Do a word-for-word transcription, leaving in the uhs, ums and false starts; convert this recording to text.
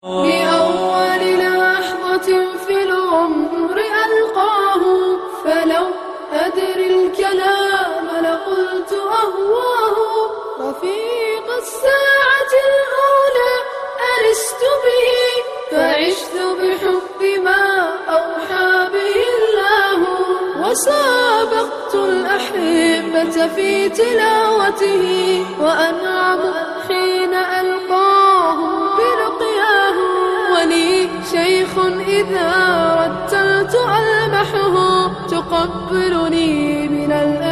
بأول لحظة في العمر ألقاه، فلو أدري الكلام لقلت أهواه. رفيق الساعة الأولى أنست به، فعشت بحب ما أوحى به الله. وسابقت الأحبة في تلاوته، وأنعم حين ألقاهم بلقياه. ولي شيخ إذا رتلت ألمحه، تقبلني من الأرض